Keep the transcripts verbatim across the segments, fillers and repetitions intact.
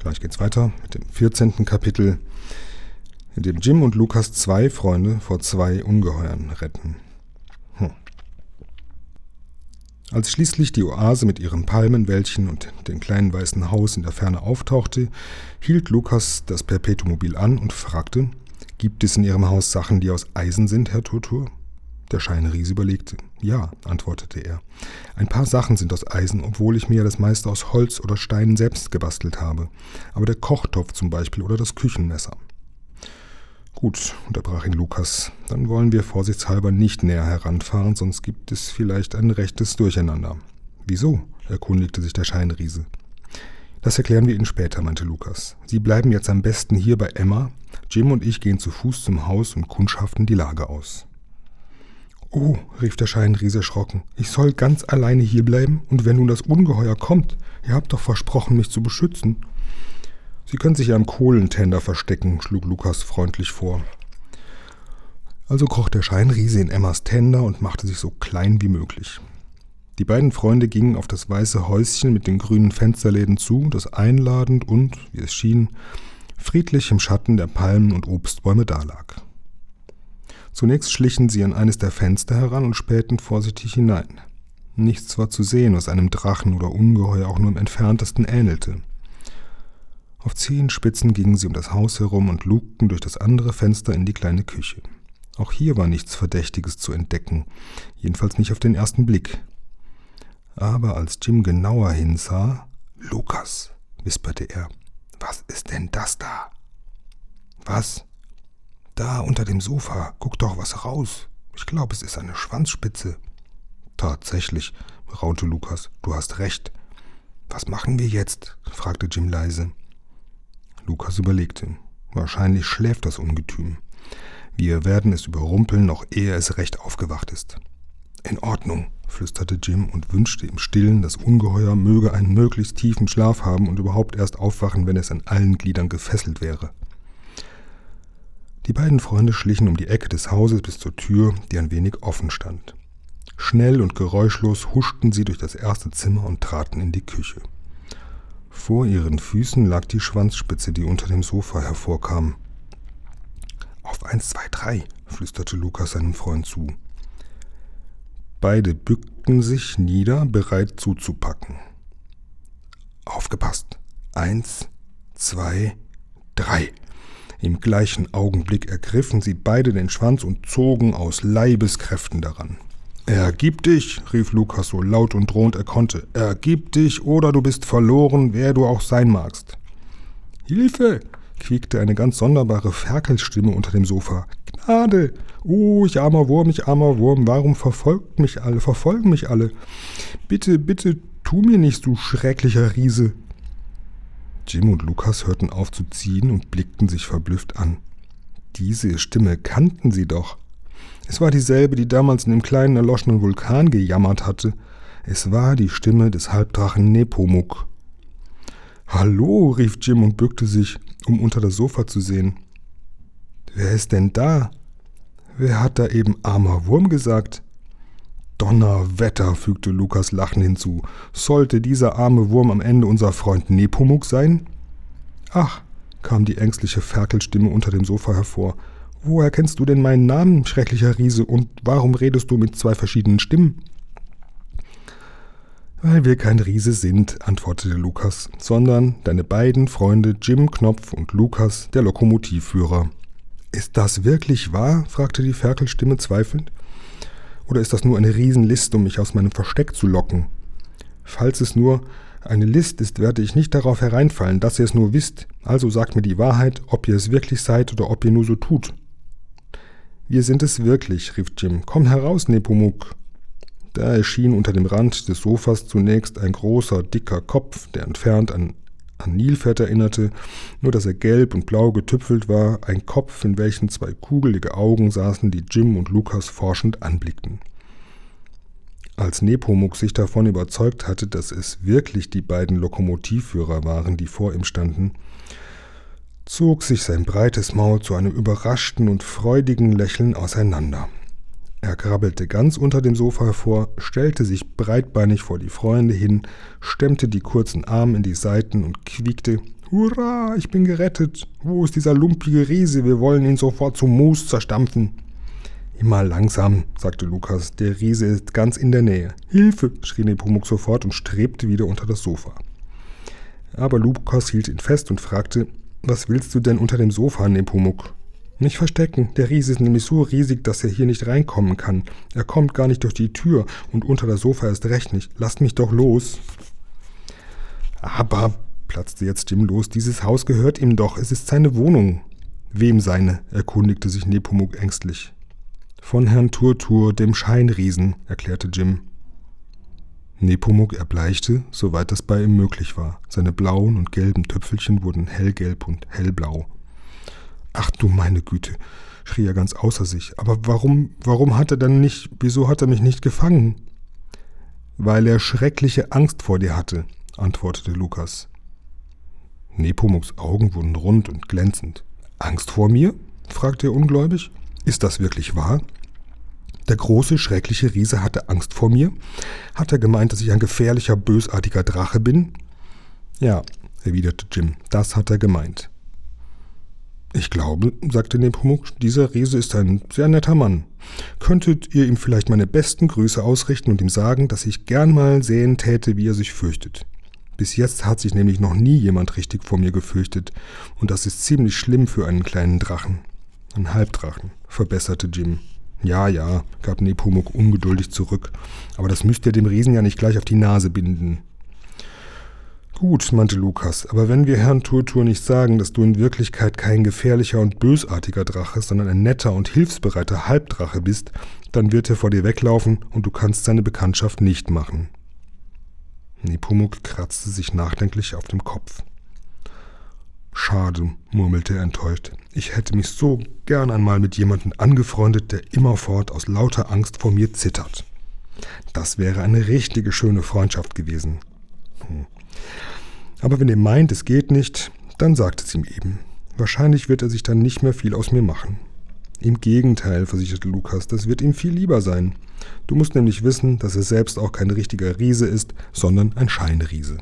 Gleich geht's weiter mit dem vierzehnten Kapitel, in dem Jim und Lukas zwei Freunde vor zwei Ungeheuern retten. Hm. Als schließlich die Oase mit ihrem Palmenwäldchen und dem kleinen weißen Haus in der Ferne auftauchte, hielt Lukas das Perpetumobil an und fragte: »Gibt es in Ihrem Haus Sachen, die aus Eisen sind, Herr Turtur?« Der Scheinriese überlegte. »Ja«, antwortete er. »Ein paar Sachen sind aus Eisen, obwohl ich mir das meiste aus Holz oder Steinen selbst gebastelt habe. Aber der Kochtopf zum Beispiel oder das Küchenmesser.« »Gut«, unterbrach ihn Lukas, »dann wollen wir vorsichtshalber nicht näher heranfahren, sonst gibt es vielleicht ein rechtes Durcheinander.« »Wieso?«, erkundigte sich der Scheinriese. »Das erklären wir Ihnen später«, meinte Lukas. »Sie bleiben jetzt am besten hier bei Emma. Jim und ich gehen zu Fuß zum Haus und kundschaften die Lage aus.« »Oh«, rief der Scheinriese erschrocken, »ich soll ganz alleine hier bleiben? Und wenn nun das Ungeheuer kommt? Ihr habt doch versprochen, mich zu beschützen.« »Sie können sich ja im Kohlentender verstecken«, schlug Lukas freundlich vor. Also kroch der Scheinriese in Emmas Tender und machte sich so klein wie möglich. Die beiden Freunde gingen auf das weiße Häuschen mit den grünen Fensterläden zu, das einladend und, wie es schien, friedlich im Schatten der Palmen und Obstbäume dalag. Zunächst schlichen sie an eines der Fenster heran und spähten vorsichtig hinein. Nichts war zu sehen, was einem Drachen oder Ungeheuer auch nur im entferntesten ähnelte. Auf Zehenspitzen gingen sie um das Haus herum und lugten durch das andere Fenster in die kleine Küche. Auch hier war nichts Verdächtiges zu entdecken, jedenfalls nicht auf den ersten Blick. Aber als Jim genauer hinsah: »Lukas«, wisperte er, »was ist denn das da?« »Was?« »Da unter dem Sofa, guck doch was raus. Ich glaube, es ist eine Schwanzspitze.« »Tatsächlich«, raunte Lukas, »du hast recht.« »Was machen wir jetzt?«, fragte Jim leise. Lukas überlegte. »Wahrscheinlich schläft das Ungetüm. Wir werden es überrumpeln, noch ehe es recht aufgewacht ist.« »In Ordnung«, flüsterte Jim und wünschte im Stillen, das Ungeheuer möge einen möglichst tiefen Schlaf haben und überhaupt erst aufwachen, wenn es an allen Gliedern gefesselt wäre. Die beiden Freunde schlichen um die Ecke des Hauses bis zur Tür, die ein wenig offen stand. Schnell und geräuschlos huschten sie durch das erste Zimmer und traten in die Küche. Vor ihren Füßen lag die Schwanzspitze, die unter dem Sofa hervorkam. »Auf eins, zwei, drei«, flüsterte Lukas seinem Freund zu. Beide bückten sich nieder, bereit zuzupacken. »Aufgepasst! Eins, zwei, drei!« Im gleichen Augenblick ergriffen sie beide den Schwanz und zogen aus Leibeskräften daran. »Ergib dich«, rief Lukas so laut und drohend er konnte. »Ergib dich, oder du bist verloren, wer du auch sein magst.« »Hilfe«, quiekte eine ganz sonderbare Ferkelstimme unter dem Sofa. »Gnade! Oh, ich armer Wurm, ich armer Wurm, warum verfolgt mich alle, verfolgen mich alle? Bitte, bitte, tu mir nichts, du schrecklicher Riese!« Jim und Lukas hörten auf zu ziehen und blickten sich verblüfft an. Diese Stimme kannten sie doch. Es war dieselbe, die damals in dem kleinen erloschenen Vulkan gejammert hatte. Es war die Stimme des Halbdrachen Nepomuk. »Hallo«, rief Jim und bückte sich, um unter das Sofa zu sehen. »Wer ist denn da? Wer hat da eben armer Wurm gesagt?« »Donnerwetter«, fügte Lukas lachend hinzu, »sollte dieser arme Wurm am Ende unser Freund Nepomuk sein?« »Ach«, kam die ängstliche Ferkelstimme unter dem Sofa hervor, »woher kennst du denn meinen Namen, schrecklicher Riese, und warum redest du mit zwei verschiedenen Stimmen?« »Weil wir kein Riese sind«, antwortete Lukas, »sondern deine beiden Freunde Jim Knopf und Lukas, der Lokomotivführer.« »Ist das wirklich wahr?«, fragte die Ferkelstimme zweifelnd. »Oder ist das nur eine Riesenlist, um mich aus meinem Versteck zu locken? Falls es nur eine List ist, werde ich nicht darauf hereinfallen, dass ihr es nur wisst. Also sagt mir die Wahrheit, ob ihr es wirklich seid oder ob ihr nur so tut.« »Wir sind es wirklich«, rief Jim. »Komm heraus, Nepomuk.« Da erschien unter dem Rand des Sofas zunächst ein großer, dicker Kopf, der entfernt an, an Nilpferd erinnerte, nur dass er gelb und blau getüpfelt war, ein Kopf, in welchem zwei kugelige Augen saßen, die Jim und Lukas forschend anblickten. Als Nepomuk sich davon überzeugt hatte, dass es wirklich die beiden Lokomotivführer waren, die vor ihm standen, zog sich sein breites Maul zu einem überraschten und freudigen Lächeln auseinander. Er krabbelte ganz unter dem Sofa hervor, stellte sich breitbeinig vor die Freunde hin, stemmte die kurzen Arme in die Seiten und quiekte: »Hurra, ich bin gerettet! Wo ist dieser lumpige Riese? Wir wollen ihn sofort zum Mus zerstampfen!« »Immer langsam«, sagte Lukas, »der Riese ist ganz in der Nähe.« »Hilfe«, schrie Nepomuk sofort und strebte wieder unter das Sofa. Aber Lukas hielt ihn fest und fragte, »Was willst du denn unter dem Sofa, Nepomuk?« »Mich verstecken. Der Riese ist nämlich so riesig, dass er hier nicht reinkommen kann. Er kommt gar nicht durch die Tür und unter das Sofa erst recht nicht. Lasst mich doch los.« »Aber«, platzte jetzt Jim los, »dieses Haus gehört ihm doch. Es ist seine Wohnung.« »Wem seine?«, erkundigte sich Nepomuk ängstlich. »Von Herrn Turtur, dem Scheinriesen«, erklärte Jim. Nepomuk erbleichte, soweit das bei ihm möglich war. Seine blauen und gelben Tüpfelchen wurden hellgelb und hellblau. »Ach du meine Güte«, schrie er ganz außer sich. »Aber warum, warum hat er dann nicht, wieso hat er mich nicht gefangen?« »Weil er schreckliche Angst vor dir hatte«, antwortete Lukas. Nepomuks Augen wurden rund und glänzend. »Angst vor mir?«, fragte er ungläubig. »Ist das wirklich wahr? Der große, schreckliche Riese hatte Angst vor mir? Hat er gemeint, dass ich ein gefährlicher, bösartiger Drache bin?« »Ja«, erwiderte Jim, »das hat er gemeint.« »Ich glaube«, sagte Nepomuk, »dieser Riese ist ein sehr netter Mann. Könntet ihr ihm vielleicht meine besten Grüße ausrichten und ihm sagen, dass ich gern mal sehen täte, wie er sich fürchtet. Bis jetzt hat sich nämlich noch nie jemand richtig vor mir gefürchtet, und das ist ziemlich schlimm für einen kleinen Drachen.« »Ein Halbdrachen«, verbesserte Jim. »Ja, ja«, gab Nepomuk ungeduldig zurück, »aber das müsst ihr dem Riesen ja nicht gleich auf die Nase binden.« »Gut«, meinte Lukas, »aber wenn wir Herrn Turtur nicht sagen, dass du in Wirklichkeit kein gefährlicher und bösartiger Drache, sondern ein netter und hilfsbereiter Halbdrache bist, dann wird er vor dir weglaufen und du kannst seine Bekanntschaft nicht machen.« Nepomuk kratzte sich nachdenklich auf dem Kopf. »Schade«, murmelte er enttäuscht, »ich hätte mich so gern einmal mit jemandem angefreundet, der immerfort aus lauter Angst vor mir zittert. Das wäre eine richtige schöne Freundschaft gewesen. Hm. Aber wenn ihr meint, es geht nicht, dann sagt es ihm eben. Wahrscheinlich wird er sich dann nicht mehr viel aus mir machen.« »Im Gegenteil«, versicherte Lukas, »das wird ihm viel lieber sein. Du musst nämlich wissen, dass er selbst auch kein richtiger Riese ist, sondern ein Scheinriese.«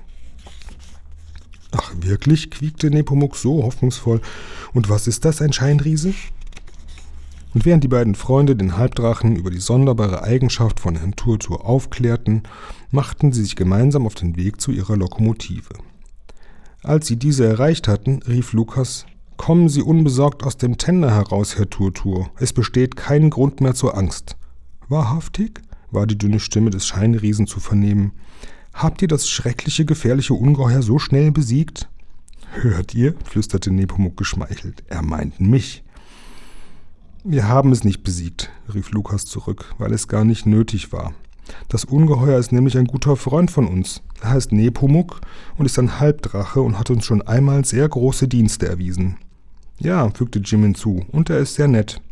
»Ach wirklich?«, quiekte Nepomuk so hoffnungsvoll. »Und was ist das, ein Scheinriese?« Und während die beiden Freunde den Halbdrachen über die sonderbare Eigenschaft von Herrn Turtur aufklärten, machten sie sich gemeinsam auf den Weg zu ihrer Lokomotive. Als sie diese erreicht hatten, rief Lukas, »Kommen Sie unbesorgt aus dem Tender heraus, Herr Turtur. Es besteht kein Grund mehr zur Angst.« »Wahrhaftig?«, war die dünne Stimme des Scheinriesen zu vernehmen. »Habt ihr das schreckliche, gefährliche Ungeheuer so schnell besiegt?« »Hört ihr?«, flüsterte Nepomuk geschmeichelt. »Er meint mich.« »Wir haben es nicht besiegt«, rief Lukas zurück, »weil es gar nicht nötig war. Das Ungeheuer ist nämlich ein guter Freund von uns. Er heißt Nepomuk und ist ein Halbdrache und hat uns schon einmal sehr große Dienste erwiesen.« »Ja«, fügte Jim hinzu, »und er ist sehr nett.«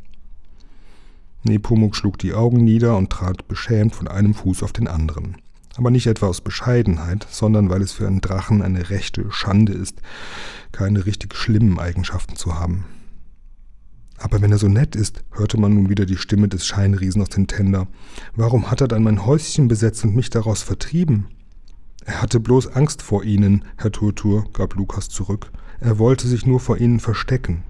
Nepomuk schlug die Augen nieder und trat beschämt von einem Fuß auf den anderen. Aber nicht etwa aus Bescheidenheit, sondern weil es für einen Drachen eine rechte Schande ist, keine richtig schlimmen Eigenschaften zu haben. »Aber wenn er so nett ist«, hörte man nun wieder die Stimme des Scheinriesen aus dem Tender, »warum hat er dann mein Häuschen besetzt und mich daraus vertrieben?« »Er hatte bloß Angst vor Ihnen, Herr Turtur«, gab Lukas zurück. »Er wollte sich nur vor Ihnen verstecken.«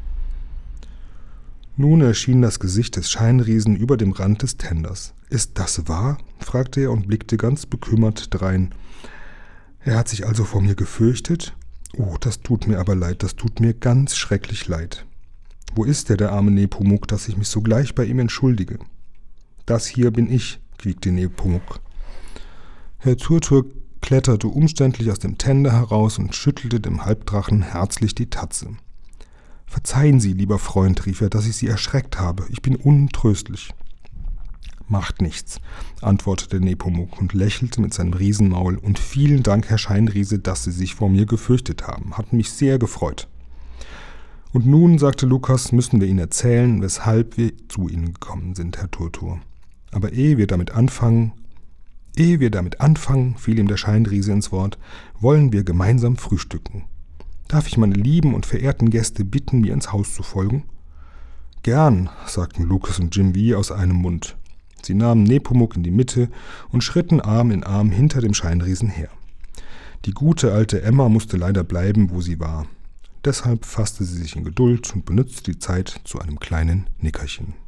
Nun erschien das Gesicht des Scheinriesen über dem Rand des Tenders. »Ist das wahr?«, fragte er und blickte ganz bekümmert drein. »Er hat sich also vor mir gefürchtet? Oh, das tut mir aber leid, das tut mir ganz schrecklich leid. Wo ist der, der arme Nepomuk, dass ich mich sogleich bei ihm entschuldige?« »Das hier bin ich«, quiekte Nepomuk. Herr Turtur kletterte umständlich aus dem Tender heraus und schüttelte dem Halbdrachen herzlich die Tatze. »Verzeihen Sie, lieber Freund«, rief er, »dass ich Sie erschreckt habe. Ich bin untröstlich.« »Macht nichts«, antwortete Nepomuk und lächelte mit seinem Riesenmaul. »Und vielen Dank, Herr Scheinriese, dass Sie sich vor mir gefürchtet haben. Hat mich sehr gefreut.« »Und nun«, sagte Lukas, »müssen wir Ihnen erzählen, weshalb wir zu Ihnen gekommen sind, Herr Turtur. Aber ehe wir damit anfangen, ehe wir damit anfangen«, fiel ihm der Scheinriese ins Wort, »wollen wir gemeinsam frühstücken. Darf ich meine lieben und verehrten Gäste bitten, mir ins Haus zu folgen?« »Gern«, sagten Lukas und Jim wie aus einem Mund. Sie nahmen Nepomuk in die Mitte und schritten Arm in Arm hinter dem Scheinriesen her. Die gute alte Emma musste leider bleiben, wo sie war. Deshalb fasste sie sich in Geduld und benutzte die Zeit zu einem kleinen Nickerchen.